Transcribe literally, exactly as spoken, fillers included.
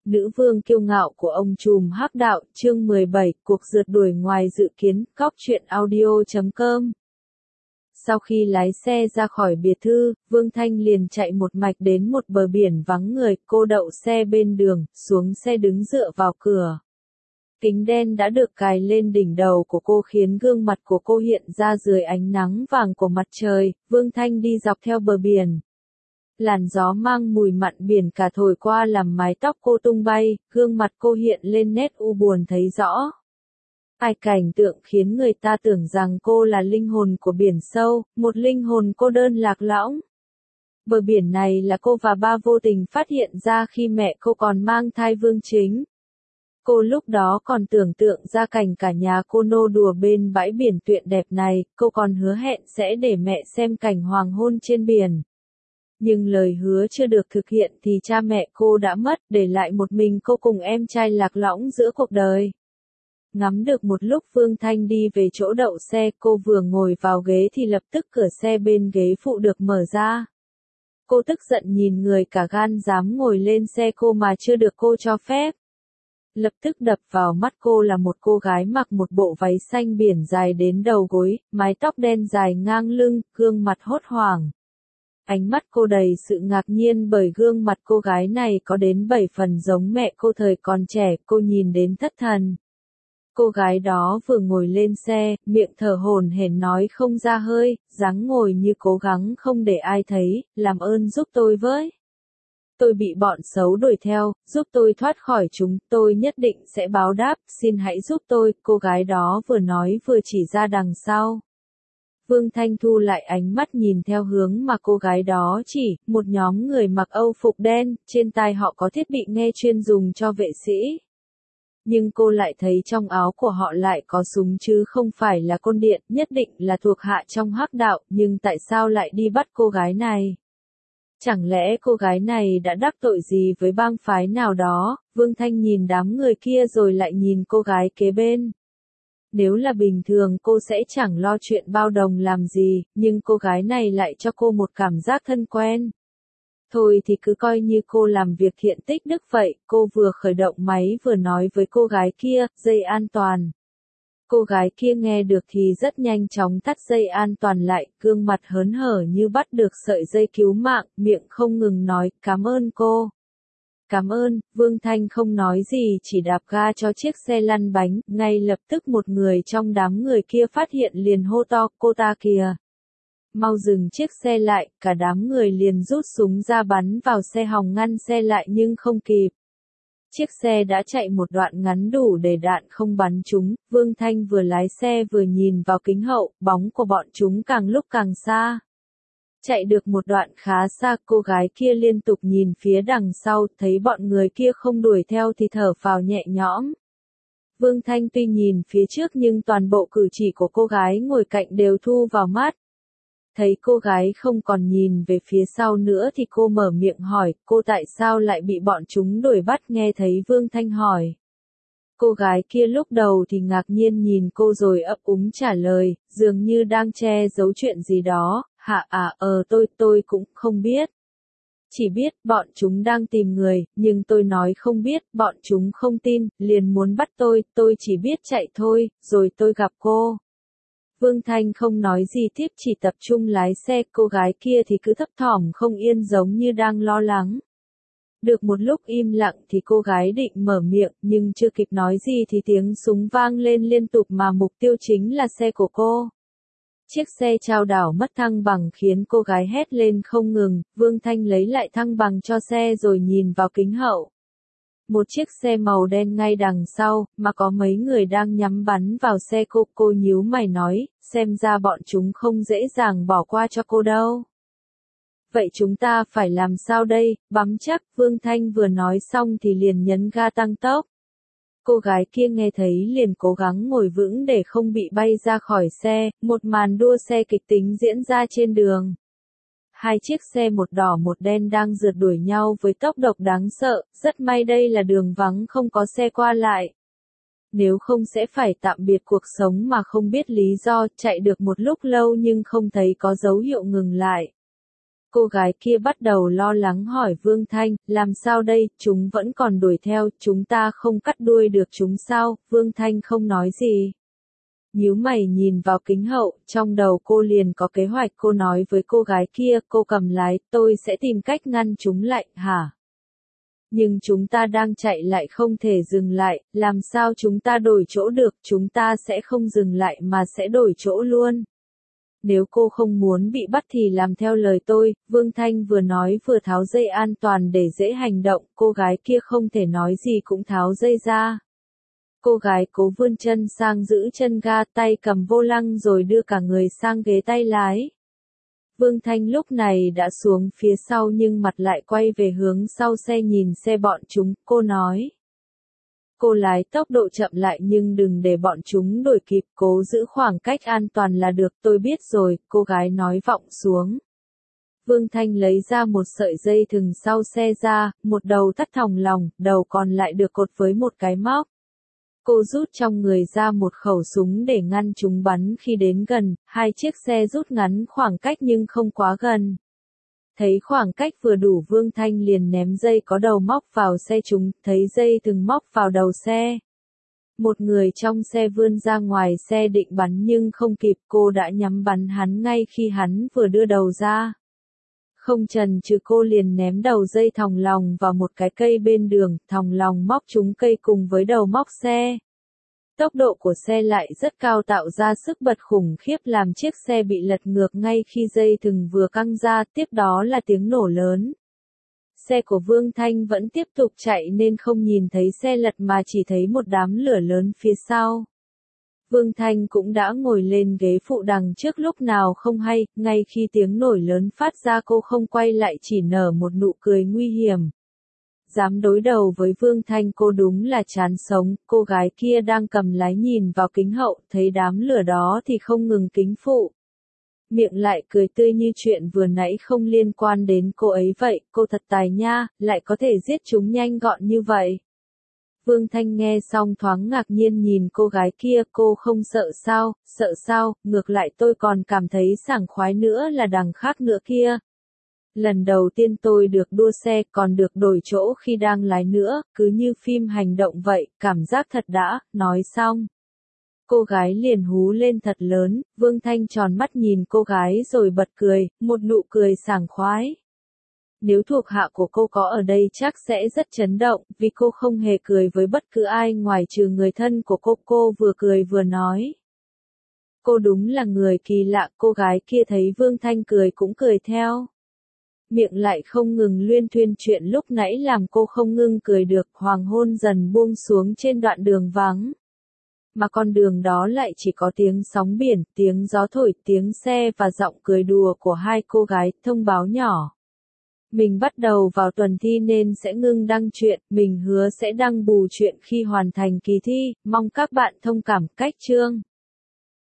Nữ vương kiêu ngạo của ông trùm hắc đạo, chương mười bảy, cuộc rượt đuổi ngoài dự kiến, cóc truyện audio chấm com. Sau khi lái xe ra khỏi biệt thự, Vương Thanh liền chạy một mạch đến một bờ biển vắng người, cô đậu xe bên đường, xuống xe đứng dựa vào cửa. Kính đen đã được cài lên đỉnh đầu của cô khiến gương mặt của cô hiện ra dưới ánh nắng vàng của mặt trời. Vương Thanh đi dọc theo bờ biển. Làn gió mang mùi mặn biển cả thổi qua làm mái tóc cô tung bay, gương mặt cô hiện lên nét u buồn thấy rõ. Ai cảnh tượng khiến người ta tưởng rằng cô là linh hồn của biển sâu, một linh hồn cô đơn lạc lõng. Bờ biển này là cô và ba vô tình phát hiện ra khi mẹ cô còn mang thai Vương Chính. Cô lúc đó còn tưởng tượng ra cảnh cả nhà cô nô đùa bên bãi biển tuyệt đẹp này, cô còn hứa hẹn sẽ để mẹ xem cảnh hoàng hôn trên biển. Nhưng lời hứa chưa được thực hiện thì cha mẹ cô đã mất, để lại một mình cô cùng em trai lạc lõng giữa cuộc đời. Ngắm được một lúc Vương Thanh đi về chỗ đậu xe, cô vừa ngồi vào ghế thì lập tức cửa xe bên ghế phụ được mở ra. Cô tức giận nhìn người cả gan dám ngồi lên xe cô mà chưa được cô cho phép. Lập tức đập vào mắt cô là một cô gái mặc một bộ váy xanh biển dài đến đầu gối, mái tóc đen dài ngang lưng, gương mặt hốt hoảng. Ánh mắt cô đầy sự ngạc nhiên bởi gương mặt cô gái này có đến bảy phần giống mẹ cô thời còn trẻ, cô nhìn đến thất thần. Cô gái đó vừa ngồi lên xe, miệng thở hổn hển nói không ra hơi, dáng ngồi như cố gắng không để ai thấy, làm ơn giúp tôi với. Tôi bị bọn xấu đuổi theo, giúp tôi thoát khỏi chúng, tôi nhất định sẽ báo đáp, xin hãy giúp tôi, cô gái đó vừa nói vừa chỉ ra đằng sau. Vương Thanh thu lại ánh mắt nhìn theo hướng mà cô gái đó chỉ, một nhóm người mặc âu phục đen, trên tai họ có thiết bị nghe chuyên dùng cho vệ sĩ. Nhưng cô lại thấy trong áo của họ lại có súng chứ không phải là côn điện, nhất định là thuộc hạ trong hắc đạo, nhưng tại sao lại đi bắt cô gái này? Chẳng lẽ cô gái này đã đắc tội gì với bang phái nào đó? Vương Thanh nhìn đám người kia rồi lại nhìn cô gái kế bên. Nếu là bình thường cô sẽ chẳng lo chuyện bao đồng làm gì, nhưng cô gái này lại cho cô một cảm giác thân quen. Thôi thì cứ coi như cô làm việc thiện tích đức vậy, cô vừa khởi động máy vừa nói với cô gái kia, dây an toàn. Cô gái kia nghe được thì rất nhanh chóng thắt dây an toàn lại, gương mặt hớn hở như bắt được sợi dây cứu mạng, miệng không ngừng nói, cảm ơn cô. Cảm ơn, Vương Thanh không nói gì chỉ đạp ga cho chiếc xe lăn bánh, ngay lập tức một người trong đám người kia phát hiện liền hô to, cô ta kìa. Mau dừng chiếc xe lại, cả đám người liền rút súng ra bắn vào xe hòng ngăn xe lại nhưng không kịp. Chiếc xe đã chạy một đoạn ngắn đủ để đạn không bắn chúng, Vương Thanh vừa lái xe vừa nhìn vào kính hậu, bóng của bọn chúng càng lúc càng xa. Chạy được một đoạn khá xa, cô gái kia liên tục nhìn phía đằng sau, thấy bọn người kia không đuổi theo thì thở phào nhẹ nhõm. Vương Thanh tuy nhìn phía trước nhưng toàn bộ cử chỉ của cô gái ngồi cạnh đều thu vào mắt. Thấy cô gái không còn nhìn về phía sau nữa thì cô mở miệng hỏi, cô tại sao lại bị bọn chúng đuổi bắt? Nghe thấy Vương Thanh hỏi. Cô gái kia lúc đầu thì ngạc nhiên nhìn cô rồi ấp úng trả lời, dường như đang che giấu chuyện gì đó, hạ à ờ tôi tôi cũng không biết. Chỉ biết bọn chúng đang tìm người, nhưng tôi nói không biết, bọn chúng không tin, liền muốn bắt tôi, tôi chỉ biết chạy thôi, rồi tôi gặp cô. Vương Thanh không nói gì tiếp chỉ tập trung lái xe, cô gái kia thì cứ thấp thỏm không yên giống như đang lo lắng. Được một lúc im lặng thì cô gái định mở miệng, nhưng chưa kịp nói gì thì tiếng súng vang lên liên tục mà mục tiêu chính là xe của cô. Chiếc xe chao đảo mất thăng bằng khiến cô gái hét lên không ngừng, Vương Thanh lấy lại thăng bằng cho xe rồi nhìn vào kính hậu. Một chiếc xe màu đen ngay đằng sau, mà có mấy người đang nhắm bắn vào xe cô, cô nhíu mày nói, xem ra bọn chúng không dễ dàng bỏ qua cho cô đâu. Vậy chúng ta phải làm sao đây, bám chắc, Vương Thanh vừa nói xong thì liền nhấn ga tăng tốc. Cô gái kia nghe thấy liền cố gắng ngồi vững để không bị bay ra khỏi xe, một màn đua xe kịch tính diễn ra trên đường. Hai chiếc xe một đỏ một đen đang rượt đuổi nhau với tốc độ đáng sợ, rất may đây là đường vắng không có xe qua lại. Nếu không sẽ phải tạm biệt cuộc sống mà không biết lý do, chạy được một lúc lâu nhưng không thấy có dấu hiệu ngừng lại. Cô gái kia bắt đầu lo lắng hỏi Vương Thanh, làm sao đây, chúng vẫn còn đuổi theo, chúng ta không cắt đuôi được chúng sao? Vương Thanh không nói gì. Nhíu mày nhìn vào kính hậu, trong đầu cô liền có kế hoạch. Cô nói với cô gái kia, cô cầm lái, tôi sẽ tìm cách ngăn chúng lại, hả? Nhưng chúng ta đang chạy lại không thể dừng lại, làm sao chúng ta đổi chỗ được, chúng ta sẽ không dừng lại mà sẽ đổi chỗ luôn. Nếu cô không muốn bị bắt thì làm theo lời tôi, Vương Thanh vừa nói vừa tháo dây an toàn để dễ hành động, cô gái kia không thể nói gì cũng tháo dây ra. Cô gái cố vươn chân sang giữ chân ga, tay cầm vô lăng rồi đưa cả người sang ghế tay lái. Vương Thanh lúc này đã xuống phía sau nhưng mặt lại quay về hướng sau xe nhìn xe bọn chúng, cô nói. Cô lái tốc độ chậm lại nhưng đừng để bọn chúng đuổi kịp, cố giữ khoảng cách an toàn là được, tôi biết rồi, cô gái nói vọng xuống. Vương Thanh lấy ra một sợi dây thừng sau xe ra, một đầu thắt thòng lòng, đầu còn lại được cột với một cái móc. Cô rút trong người ra một khẩu súng để ngăn chúng bắn khi đến gần, hai chiếc xe rút ngắn khoảng cách nhưng không quá gần. Thấy khoảng cách vừa đủ Vương Thanh liền ném dây có đầu móc vào xe chúng, thấy dây thừng móc vào đầu xe. Một người trong xe vươn ra ngoài xe định bắn nhưng không kịp, cô đã nhắm bắn hắn ngay khi hắn vừa đưa đầu ra. Không chần chừ cô liền ném đầu dây thòng lòng vào một cái cây bên đường, thòng lòng móc trúng cây cùng với đầu móc xe. Tốc độ của xe lại rất cao tạo ra sức bật khủng khiếp làm chiếc xe bị lật ngược ngay khi dây thừng vừa căng ra, tiếp đó là tiếng nổ lớn. Xe của Vương Thanh vẫn tiếp tục chạy nên không nhìn thấy xe lật mà chỉ thấy một đám lửa lớn phía sau. Vương Thanh cũng đã ngồi lên ghế phụ đằng trước lúc nào không hay, ngay khi tiếng nổi lớn phát ra cô không quay lại chỉ nở một nụ cười nguy hiểm. Dám đối đầu với Vương Thanh cô đúng là chán sống, cô gái kia đang cầm lái nhìn vào kính hậu, thấy đám lửa đó thì không ngừng kính phụ. Miệng lại cười tươi như chuyện vừa nãy không liên quan đến cô ấy vậy, cô thật tài nha, lại có thể giết chúng nhanh gọn như vậy. Vương Thanh nghe xong thoáng ngạc nhiên nhìn cô gái kia, cô không sợ sao, sợ sao, ngược lại tôi còn cảm thấy sảng khoái nữa là đằng khác nữa kia. Lần đầu tiên tôi được đua xe còn được đổi chỗ khi đang lái nữa, cứ như phim hành động vậy, cảm giác thật đã, nói xong. Cô gái liền hú lên thật lớn, Vương Thanh tròn mắt nhìn cô gái rồi bật cười, một nụ cười sảng khoái. Nếu thuộc hạ của cô có ở đây chắc sẽ rất chấn động, vì cô không hề cười với bất cứ ai ngoài trừ người thân của cô. Cô vừa cười vừa nói. Cô đúng là người kỳ lạ, cô gái kia thấy Vương Thanh cười cũng cười theo. Miệng lại không ngừng luyên thuyên chuyện lúc nãy làm cô không ngưng cười được, hoàng hôn dần buông xuống trên đoạn đường vắng. Mà con đường đó lại chỉ có tiếng sóng biển, tiếng gió thổi, tiếng xe và giọng cười đùa của hai cô gái, thông báo nhỏ. Mình bắt đầu vào tuần thi nên sẽ ngưng đăng truyện, mình hứa sẽ đăng bù truyện khi hoàn thành kỳ thi, mong các bạn thông cảm. Cách chương